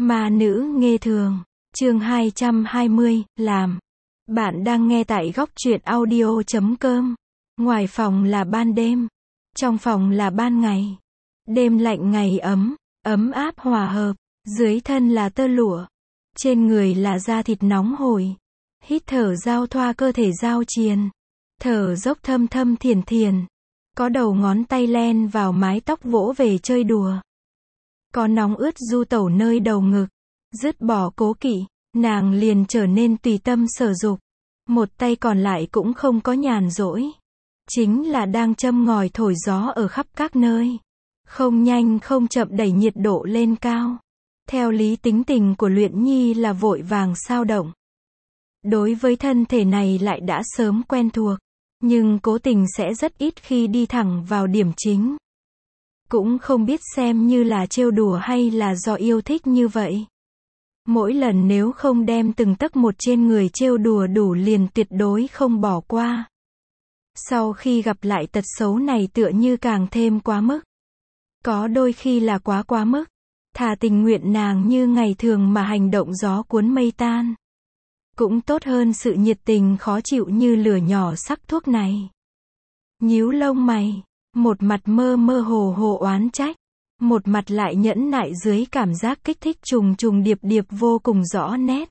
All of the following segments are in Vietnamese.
Ma nữ nghê thường, chương 220, làm. Bạn đang nghe tại góc truyện audio.com. Ngoài phòng là ban đêm, trong phòng là ban ngày. Đêm lạnh ngày ấm, ấm áp hòa hợp, dưới thân là tơ lụa, trên người là da thịt nóng hổi. Hít thở giao thoa cơ thể giao triền, thở dốc thâm thâm thiền thiền. Có đầu ngón tay len vào mái tóc vỗ về chơi đùa. Có nóng ướt du tẩu nơi đầu ngực, dứt bỏ cố kỵ, nàng liền trở nên tùy tâm sở dục. Một tay còn lại cũng không có nhàn rỗi, chính là đang châm ngòi thổi gió ở khắp các nơi. Không nhanh không chậm đẩy nhiệt độ lên cao. Theo lý tính tình của Luyện Nhi là vội vàng sao động. Đối với thân thể này lại đã sớm quen thuộc, nhưng cố tình sẽ rất ít khi đi thẳng vào điểm chính. Cũng không biết xem như là trêu đùa hay là do yêu thích như vậy. Mỗi lần nếu không đem từng tấc một trên người trêu đùa đủ liền tuyệt đối không bỏ qua. Sau khi gặp lại tật xấu này tựa như càng thêm quá mức. Có đôi khi là quá mức. Thà tình nguyện nàng như ngày thường mà hành động gió cuốn mây tan. Cũng tốt hơn sự nhiệt tình khó chịu như lửa nhỏ sắc thuốc này. Nhíu lông mày, một mặt mơ mơ hồ hồ oán trách, một mặt lại nhẫn nại dưới cảm giác kích thích trùng trùng điệp điệp vô cùng rõ nét.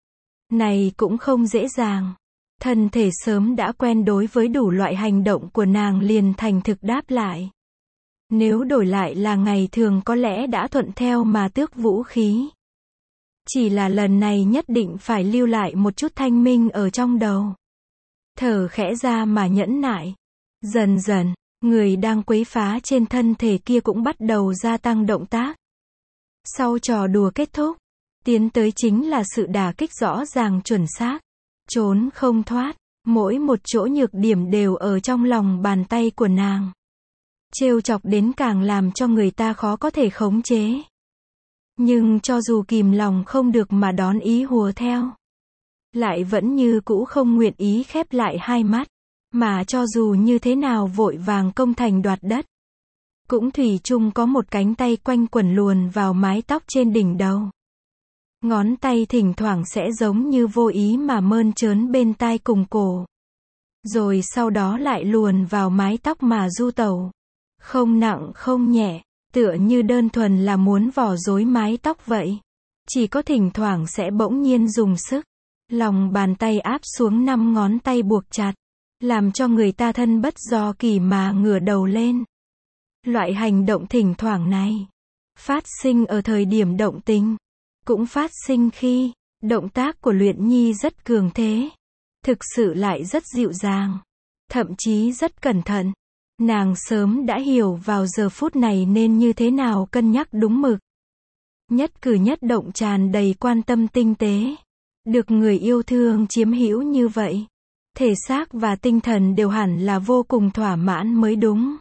Này cũng không dễ dàng. Thân thể sớm đã quen đối với đủ loại hành động của nàng liền thành thực đáp lại. Nếu đổi lại là ngày thường có lẽ đã thuận theo mà tước vũ khí. Chỉ là lần này nhất định phải lưu lại một chút thanh minh ở trong đầu. Thở khẽ ra mà nhẫn nại. Dần dần, người đang quấy phá trên thân thể kia cũng bắt đầu gia tăng động tác. Sau trò đùa kết thúc, tiến tới chính là sự đả kích rõ ràng chuẩn xác. Trốn không thoát, mỗi một chỗ nhược điểm đều ở trong lòng bàn tay của nàng. Trêu chọc đến càng làm cho người ta khó có thể khống chế. Nhưng cho dù kìm lòng không được mà đón ý hùa theo, lại vẫn như cũ không nguyện ý khép lại hai mắt. Mà cho dù như thế nào vội vàng công thành đoạt đất, cũng thủy chung có một cánh tay quanh quẩn luồn vào mái tóc trên đỉnh đầu. Ngón tay thỉnh thoảng sẽ giống như vô ý mà mơn trớn bên tai cùng cổ. Rồi sau đó lại luồn vào mái tóc mà du tẩu. Không nặng không nhẹ, tựa như đơn thuần là muốn vò rối mái tóc vậy. Chỉ có thỉnh thoảng sẽ bỗng nhiên dùng sức. Lòng bàn tay áp xuống 5 ngón tay buộc chặt, làm cho người ta thân bất do kỳ mà ngửa đầu lên. Loại hành động thỉnh thoảng này, phát sinh ở thời điểm động tình, cũng phát sinh khi, động tác của Luyện Nhi rất cường thế. Thực sự lại rất dịu dàng, thậm chí rất cẩn thận. Nàng sớm đã hiểu vào giờ phút này nên như thế nào cân nhắc đúng mực. Nhất cử nhất động tràn đầy quan tâm tinh tế. Được người yêu thương chiếm hữu như vậy, thể xác và tinh thần đều hẳn là vô cùng thỏa mãn mới đúng.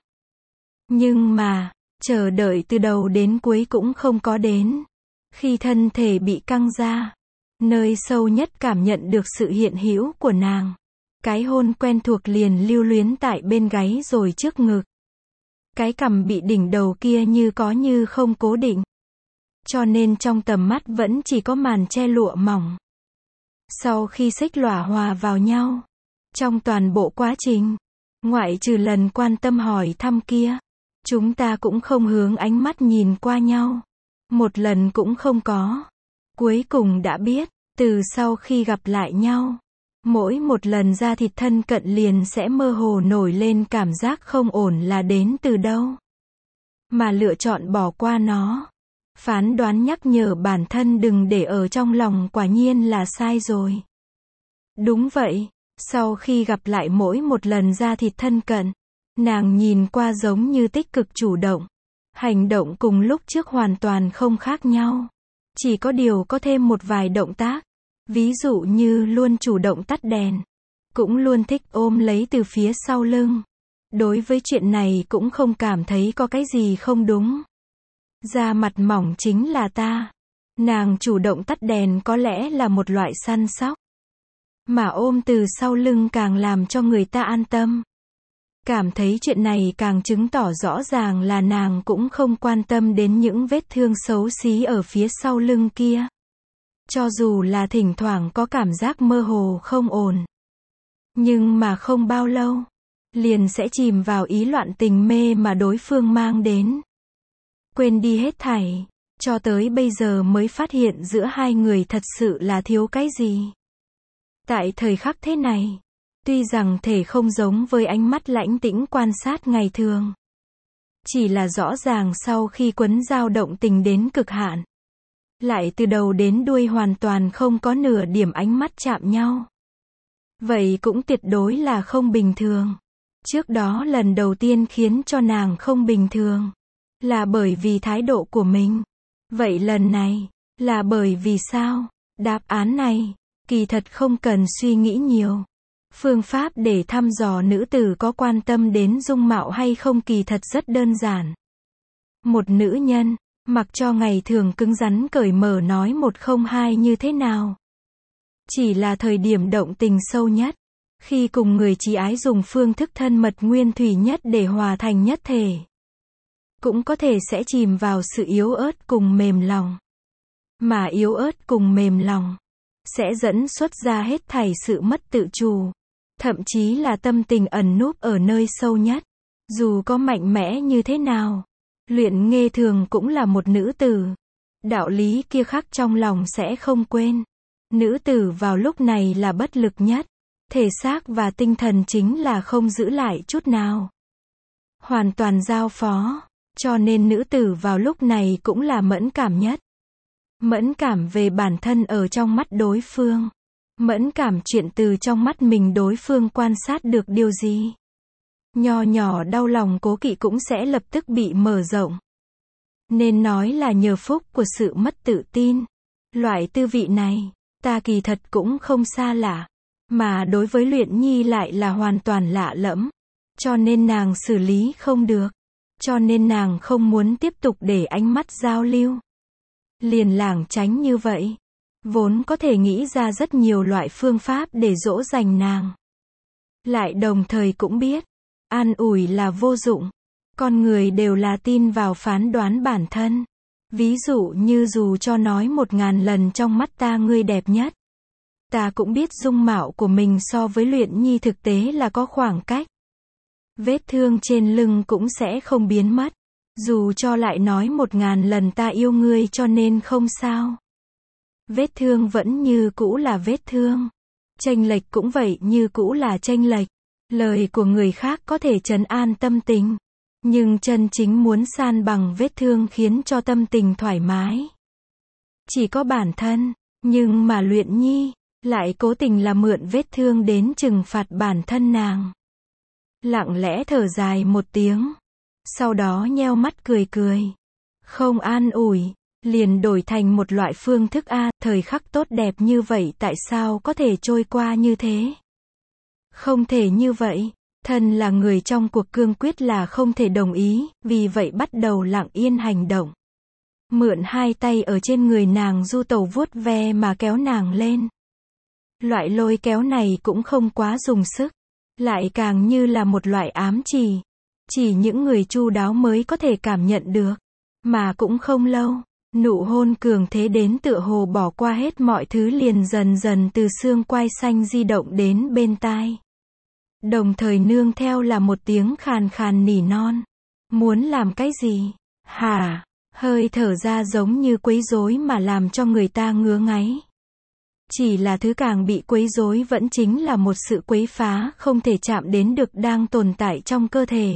Nhưng mà, chờ đợi từ đầu đến cuối cũng không có đến. Khi thân thể bị căng ra, nơi sâu nhất cảm nhận được sự hiện hữu của nàng. Cái hôn quen thuộc liền lưu luyến tại bên gáy rồi trước ngực. Cái cằm bị đỉnh đầu kia như có như không cố định. Cho nên trong tầm mắt vẫn chỉ có màn che lụa mỏng. Sau khi xích lỏa hòa vào nhau, trong toàn bộ quá trình, ngoại trừ lần quan tâm hỏi thăm kia, chúng ta cũng không hướng ánh mắt nhìn qua nhau. Một lần cũng không có. Cuối cùng đã biết, từ sau khi gặp lại nhau, mỗi một lần da thịt thân cận liền sẽ mơ hồ nổi lên cảm giác không ổn là đến từ đâu. Mà lựa chọn bỏ qua nó. Phán đoán nhắc nhở bản thân đừng để ở trong lòng quả nhiên là sai rồi. Đúng vậy, sau khi gặp lại mỗi một lần da thịt thân cận, nàng nhìn qua giống như tích cực chủ động. Hành động cùng lúc trước hoàn toàn không khác nhau. Chỉ có điều có thêm một vài động tác. Ví dụ như luôn chủ động tắt đèn. Cũng luôn thích ôm lấy từ phía sau lưng. Đối với chuyện này cũng không cảm thấy có cái gì không đúng. Da mặt mỏng chính là ta. Nàng chủ động tắt đèn có lẽ là một loại săn sóc. Mà ôm từ sau lưng càng làm cho người ta an tâm. Cảm thấy chuyện này càng chứng tỏ rõ ràng là nàng cũng không quan tâm đến những vết thương xấu xí ở phía sau lưng kia. Cho dù là thỉnh thoảng có cảm giác mơ hồ không ổn. Nhưng mà không bao lâu, liền sẽ chìm vào ý loạn tình mê mà đối phương mang đến. Quên đi hết thảy, cho tới bây giờ mới phát hiện giữa hai người thật sự là thiếu cái gì. Tại thời khắc thế này, tuy rằng thể không giống với ánh mắt lãnh tĩnh quan sát ngày thường. Chỉ là rõ ràng sau khi Quấn dao động tình đến cực hạn. Lại từ đầu đến đuôi hoàn toàn không có nửa điểm ánh mắt chạm nhau. Vậy cũng tuyệt đối là không bình thường. Trước đó lần đầu tiên khiến cho nàng không bình thường. Là bởi vì thái độ của mình. Vậy lần này, là bởi vì sao? Đáp án này, kỳ thật không cần suy nghĩ nhiều. Phương pháp để thăm dò nữ tử có quan tâm đến dung mạo hay không kỳ thật rất đơn giản. Một nữ nhân, mặc cho ngày thường cứng rắn cởi mở nói một không hai như thế nào. Chỉ là thời điểm động tình sâu nhất. Khi cùng người chí ái dùng phương thức thân mật nguyên thủy nhất để hòa thành nhất thể. Cũng có thể sẽ chìm vào sự yếu ớt cùng mềm lòng. Mà yếu ớt cùng mềm lòng sẽ dẫn xuất ra hết thảy sự mất tự chủ. Thậm chí là tâm tình ẩn núp ở nơi sâu nhất. Dù có mạnh mẽ như thế nào, Luyện Nghê thường cũng là một nữ tử. Đạo lý kia khắc trong lòng sẽ không quên. Nữ tử vào lúc này là bất lực nhất. Thể xác và tinh thần chính là không giữ lại chút nào. Hoàn toàn giao phó. Cho nên nữ tử vào lúc này cũng là mẫn cảm nhất. Mẫn cảm về bản thân ở trong mắt đối phương. Mẫn cảm chuyện từ trong mắt mình đối phương quan sát được điều gì. Nho nhỏ đau lòng cố kỵ cũng sẽ lập tức bị mở rộng. Nên nói là nhờ phúc của sự mất tự tin. Loại tư vị này, ta kỳ thật cũng không xa lạ. Mà đối với Luyện Nhi lại là hoàn toàn lạ lẫm. Cho nên nàng xử lý không được. Cho nên nàng không muốn tiếp tục để ánh mắt giao lưu. Liền lảng tránh như vậy. Vốn có thể nghĩ ra rất nhiều loại phương pháp để dỗ dành nàng. Lại đồng thời cũng biết, an ủi là vô dụng. Con người đều là tin vào phán đoán bản thân. Ví dụ như dù cho nói 1000 lần trong mắt ta ngươi đẹp nhất. Ta cũng biết dung mạo của mình so với Luyện Nhi thực tế là có khoảng cách. Vết thương trên lưng cũng sẽ không biến mất. Dù cho lại nói 1000 lần ta yêu ngươi cho nên không sao. Vết thương vẫn như cũ là vết thương. Chênh lệch cũng vậy như cũ là chênh lệch. Lời của người khác có thể trấn an tâm tình. Nhưng chân chính muốn san bằng vết thương khiến cho tâm tình thoải mái. Chỉ có bản thân. Nhưng mà Luyện Nhi lại cố tình là mượn vết thương đến trừng phạt bản thân nàng. Lặng lẽ thở dài một tiếng. Sau đó nheo mắt cười cười. Không an ủi. Liền đổi thành một loại phương thức thời khắc tốt đẹp như vậy tại sao có thể trôi qua như thế? Không thể như vậy. Thân là người trong cuộc cương quyết là không thể đồng ý, vì vậy bắt đầu lặng yên hành động. Mượn hai tay ở trên người nàng du tẩu vuốt ve mà kéo nàng lên. Loại lôi kéo này cũng không quá dùng sức. Lại càng như là một loại ám chỉ. Chỉ những người chu đáo mới có thể cảm nhận được. Mà cũng không lâu. Nụ hôn cường thế đến tựa hồ bỏ qua hết mọi thứ liền dần dần từ xương quai xanh di động đến bên tai. Đồng thời nương theo là một tiếng khàn khàn nỉ non. Muốn làm cái gì? Hả? Hơi thở ra giống như quấy rối mà làm cho người ta ngứa ngáy. Chỉ là thứ càng bị quấy rối vẫn chính là một sự quấy phá không thể chạm đến được đang tồn tại trong cơ thể.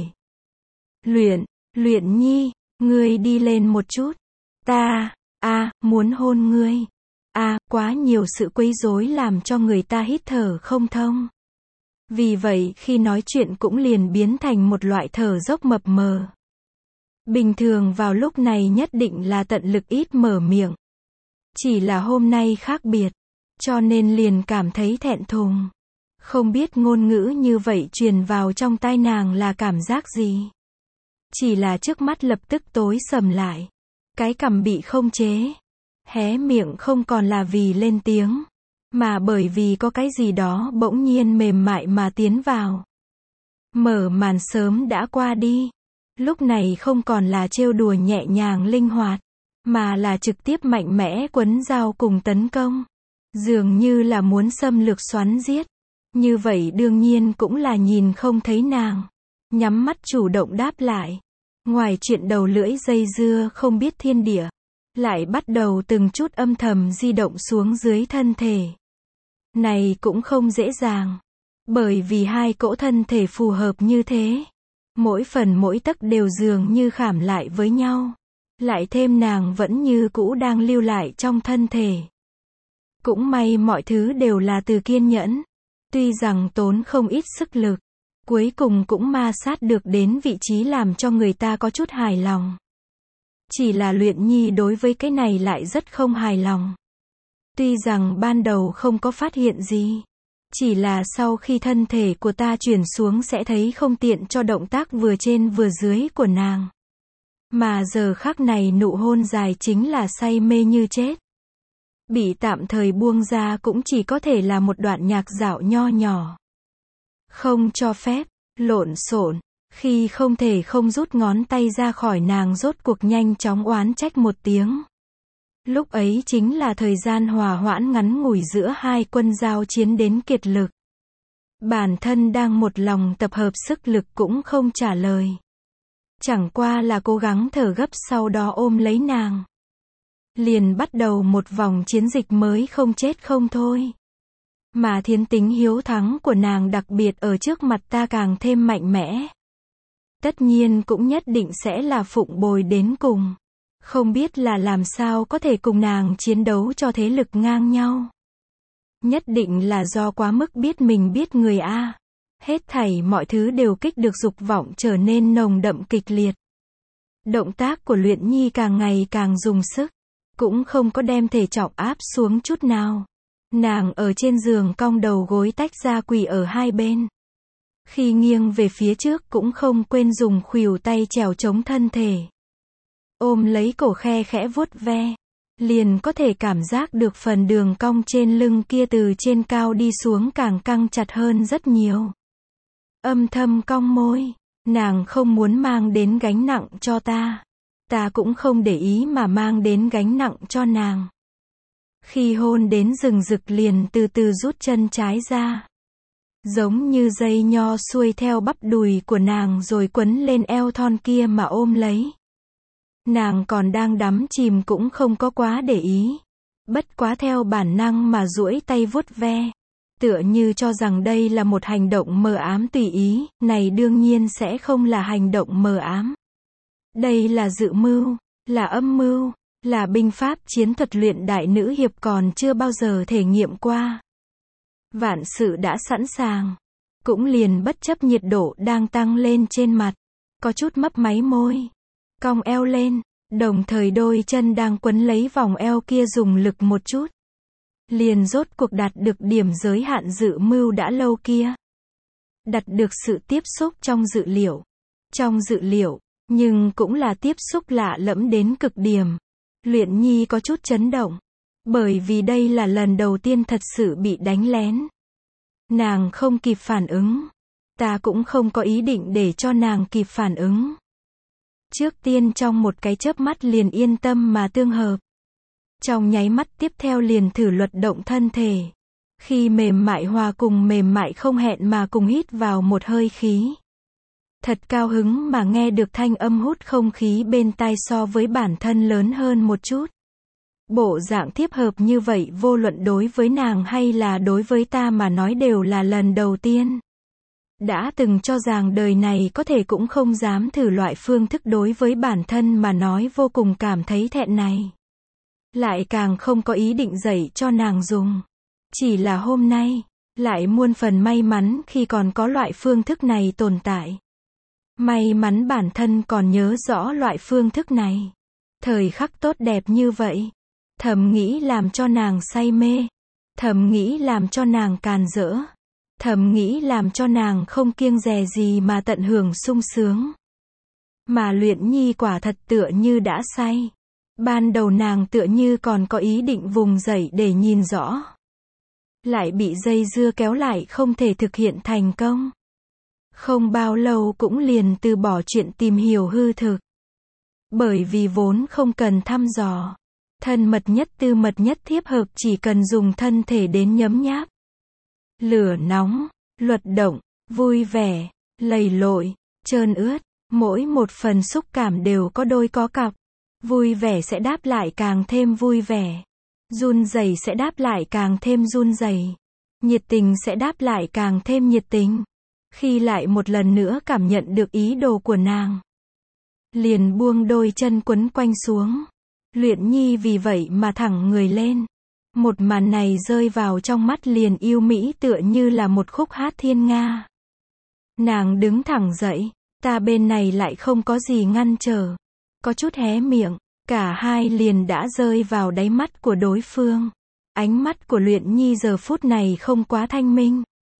Luyện Nhi, ngươi đi lên một chút. Ta, muốn hôn ngươi. Quá nhiều sự quấy rối làm cho người ta hít thở không thông. Vì vậy khi nói chuyện cũng liền biến thành một loại thở dốc mập mờ. Bình thường vào lúc này nhất định là tận lực ít mở miệng. Chỉ là hôm nay khác biệt. Cho nên liền cảm thấy thẹn thùng. Không biết ngôn ngữ như vậy truyền vào trong tai nàng là cảm giác gì. Chỉ là trước mắt lập tức tối sầm lại. Cái cằm bị không chế. Hé miệng không còn là vì lên tiếng. Mà bởi vì có cái gì đó bỗng nhiên mềm mại mà tiến vào. Mở màn sớm đã qua đi. Lúc này không còn là trêu đùa nhẹ nhàng linh hoạt, mà là trực tiếp mạnh mẽ quấn dao cùng tấn công. Dường như là muốn xâm lược xoắn giết. Như vậy đương nhiên cũng là nhìn không thấy nàng. Nhắm mắt chủ động đáp lại. Ngoài chuyện đầu lưỡi dây dưa không biết thiên địa, lại bắt đầu từng chút âm thầm di động xuống dưới thân thể. Này cũng không dễ dàng. Bởi vì hai cỗ thân thể phù hợp như thế. Mỗi phần mỗi tấc đều dường như khảm lại với nhau. Lại thêm nàng vẫn như cũ đang lưu lại trong thân thể. Cũng may mọi thứ đều là từ kiên nhẫn. Tuy rằng tốn không ít sức lực, cuối cùng cũng ma sát được đến vị trí làm cho người ta có chút hài lòng. Chỉ là Luyện Nhi đối với cái này lại rất không hài lòng. Tuy rằng ban đầu không có phát hiện gì, chỉ là sau khi thân thể của ta chuyển xuống sẽ thấy không tiện cho động tác vừa trên vừa dưới của nàng. Mà giờ khắc này nụ hôn dài chính là say mê như chết. Bị tạm thời buông ra cũng chỉ có thể là một đoạn nhạc dạo nho nhỏ. Không cho phép, lộn xộn, khi không thể không rút ngón tay ra khỏi nàng rốt cuộc nhanh chóng oán trách một tiếng. Lúc ấy chính là thời gian hòa hoãn ngắn ngủi giữa hai quân giao chiến đến kiệt lực. Bản thân đang một lòng tập hợp sức lực cũng không trả lời. Chẳng qua là cố gắng thở gấp sau đó ôm lấy nàng. Liền bắt đầu một vòng chiến dịch mới không chết không thôi. Mà thiên tính hiếu thắng của nàng đặc biệt ở trước mặt ta càng thêm mạnh mẽ. Tất nhiên cũng nhất định sẽ là phụng bồi đến cùng. Không biết là làm sao có thể cùng nàng chiến đấu cho thế lực ngang nhau. Nhất định là do quá mức biết mình biết người a. Hết thảy mọi thứ đều kích được dục vọng trở nên nồng đậm kịch liệt. Động tác của Luyện Nhi càng ngày càng dùng sức. Cũng không có đem thể trọng áp xuống chút nào. Nàng ở trên giường cong đầu gối tách ra quỳ ở hai bên. Khi nghiêng về phía trước cũng không quên dùng khuỷu tay chèo chống thân thể. Ôm lấy cổ khe khẽ vuốt ve. Liền có thể cảm giác được phần đường cong trên lưng kia từ trên cao đi xuống càng căng chặt hơn rất nhiều. Âm thầm cong môi. Nàng không muốn mang đến gánh nặng cho ta. Ta cũng không để ý mà mang đến gánh nặng cho nàng. Khi hôn đến rừng rực liền từ từ rút chân trái ra. Giống như dây nho xuôi theo bắp đùi của nàng rồi quấn lên eo thon kia mà ôm lấy. Nàng còn đang đắm chìm cũng không có quá để ý. Bất quá theo bản năng mà duỗi tay vuốt ve. Tựa như cho rằng đây là một hành động mờ ám tùy ý, này đương nhiên sẽ không là hành động mờ ám. Đây là dự mưu, là âm mưu, là binh pháp chiến thuật luyện đại nữ hiệp còn chưa bao giờ thể nghiệm qua. Vạn sự đã sẵn sàng, cũng liền bất chấp nhiệt độ đang tăng lên trên mặt, có chút mấp máy môi, cong eo lên, đồng thời đôi chân đang quấn lấy vòng eo kia dùng lực một chút. Liền rốt cuộc đạt được điểm giới hạn dự mưu đã lâu kia. Đạt được sự tiếp xúc trong dự liệu. Trong dự liệu, nhưng cũng là tiếp xúc lạ lẫm đến cực điểm. Luyện Nhi có chút chấn động. Bởi vì đây là lần đầu tiên thật sự bị đánh lén. Nàng không kịp phản ứng. Ta cũng không có ý định để cho nàng kịp phản ứng. Trước tiên trong một cái chớp mắt liền yên tâm mà tương hợp. Trong nháy mắt tiếp theo liền thử luật động thân thể. Khi mềm mại hòa cùng mềm mại không hẹn mà cùng hít vào một hơi khí. Thật cao hứng mà nghe được thanh âm hút không khí bên tai so với bản thân lớn hơn một chút. Bộ dạng tiếp hợp như vậy vô luận đối với nàng hay là đối với ta mà nói đều là lần đầu tiên. Đã từng cho rằng đời này có thể cũng không dám thử loại phương thức đối với bản thân mà nói vô cùng cảm thấy thẹn này. Lại càng không có ý định dạy cho nàng dùng. Chỉ là hôm nay, lại muôn phần may mắn khi còn có loại phương thức này tồn tại. May mắn bản thân còn nhớ rõ loại phương thức này. Thời khắc tốt đẹp như vậy. Thầm nghĩ làm cho nàng say mê. Thầm nghĩ làm cho nàng càn rỡ. Thầm nghĩ làm cho nàng không kiêng dè gì mà tận hưởng sung sướng. Mà Luyện Nhi quả thật tựa như đã say. Ban đầu nàng tựa như còn có ý định vùng dậy để nhìn rõ. Lại bị dây dưa kéo lại không thể thực hiện thành công. Không bao lâu cũng liền từ bỏ chuyện tìm hiểu hư thực. Bởi vì vốn không cần thăm dò. Thân mật nhất tư mật nhất thiếp hợp chỉ cần dùng thân thể đến nhấm nháp. Lửa nóng, luật động, vui vẻ, lầy lội, trơn ướt, mỗi một phần xúc cảm đều có đôi có cặp. Vui vẻ sẽ đáp lại càng thêm vui vẻ. Run rẩy sẽ đáp lại càng thêm run rẩy. Nhiệt tình sẽ đáp lại càng thêm nhiệt tình. Khi lại một lần nữa cảm nhận được ý đồ của nàng, liền buông đôi chân quấn quanh xuống. Luyện Nhi vì vậy mà thẳng người lên. Một màn này rơi vào trong mắt liền yêu mỹ tựa như là một khúc hát thiên nga. Nàng đứng thẳng dậy, ta bên này lại không có gì ngăn trở. Có chút hé miệng, cả hai liền đã rơi vào đáy mắt của đối phương. Ánh mắt của Luyện Nhi giờ phút này không quá thanh minh.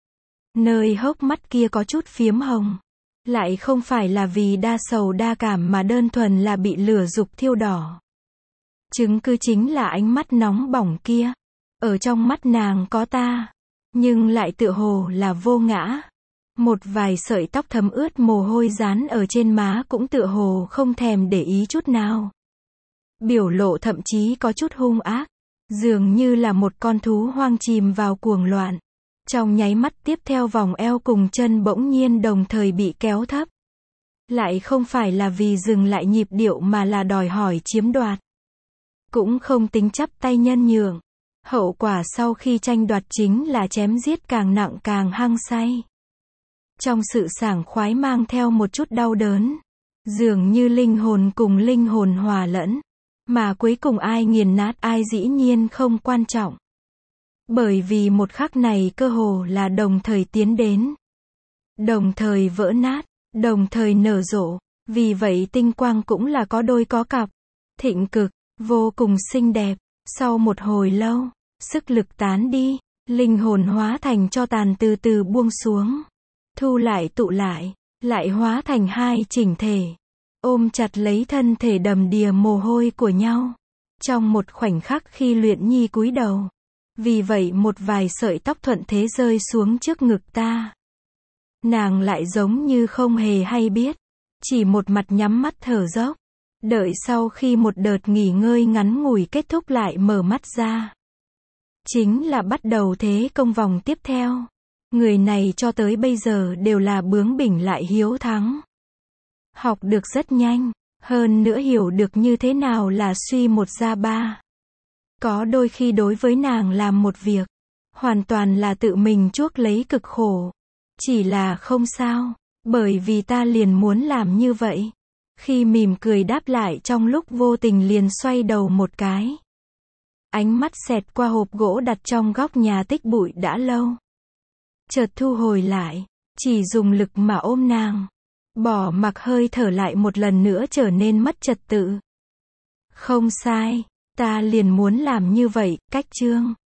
Nơi hốc mắt kia có chút phiếm hồng. Lại không phải là vì đa sầu đa cảm mà đơn thuần là bị lửa dục thiêu đỏ. Chứng cứ chính là ánh mắt nóng bỏng kia. Ở trong mắt nàng có ta, nhưng lại tựa hồ là vô ngã. Một vài sợi tóc thấm ướt mồ hôi dán ở trên má cũng tựa hồ không thèm để ý chút nào. Biểu lộ thậm chí có chút hung ác, dường như là một con thú hoang chìm vào cuồng loạn. Trong nháy mắt tiếp theo vòng eo cùng chân bỗng nhiên đồng thời bị kéo thấp. Lại không phải là vì dừng lại nhịp điệu mà là đòi hỏi chiếm đoạt. Cũng không tính chắp tay nhân nhượng. Hậu quả sau khi tranh đoạt chính là chém giết càng nặng càng hăng say. Trong sự sảng khoái mang theo một chút đau đớn. Dường như linh hồn cùng linh hồn hòa lẫn. Mà cuối cùng ai nghiền nát ai dĩ nhiên không quan trọng. Bởi vì một khắc này cơ hồ là đồng thời tiến đến. Đồng thời vỡ nát, đồng thời nở rộ. Vì vậy tinh quang cũng là có đôi có cặp. Thịnh cực, vô cùng xinh đẹp. Sau một hồi lâu, sức lực tán đi, linh hồn hóa thành tro tàn từ từ buông xuống. Thu lại tụ lại hóa thành hai chỉnh thể. Ôm chặt lấy thân thể đầm đìa mồ hôi của nhau. Trong một khoảnh khắc khi Luyện Nhi cúi đầu. Vì vậy một vài sợi tóc thuận thế rơi xuống trước ngực ta. Nàng lại giống như không hề hay biết. Chỉ một mặt nhắm mắt thở dốc. Đợi sau khi một đợt nghỉ ngơi ngắn ngủi kết thúc lại mở mắt ra. Chính là bắt đầu thế công vòng tiếp theo. Người này cho tới bây giờ đều là bướng bỉnh lại hiếu thắng. Học được rất nhanh, hơn nữa hiểu được như thế nào là suy một ra ba. Có đôi khi đối với nàng làm một việc, hoàn toàn là tự mình chuốc lấy cực khổ. Chỉ là không sao, bởi vì ta liền muốn làm như vậy. Khi mỉm cười đáp lại trong lúc vô tình liền xoay đầu một cái. Ánh mắt xẹt qua hộp gỗ đặt trong góc nhà tích bụi đã lâu. Chợt thu hồi lại, chỉ dùng lực mà ôm nàng. Bỏ mặc hơi thở lại một lần nữa trở nên mất trật tự. Không sai, ta liền muốn làm như vậy, cách chương.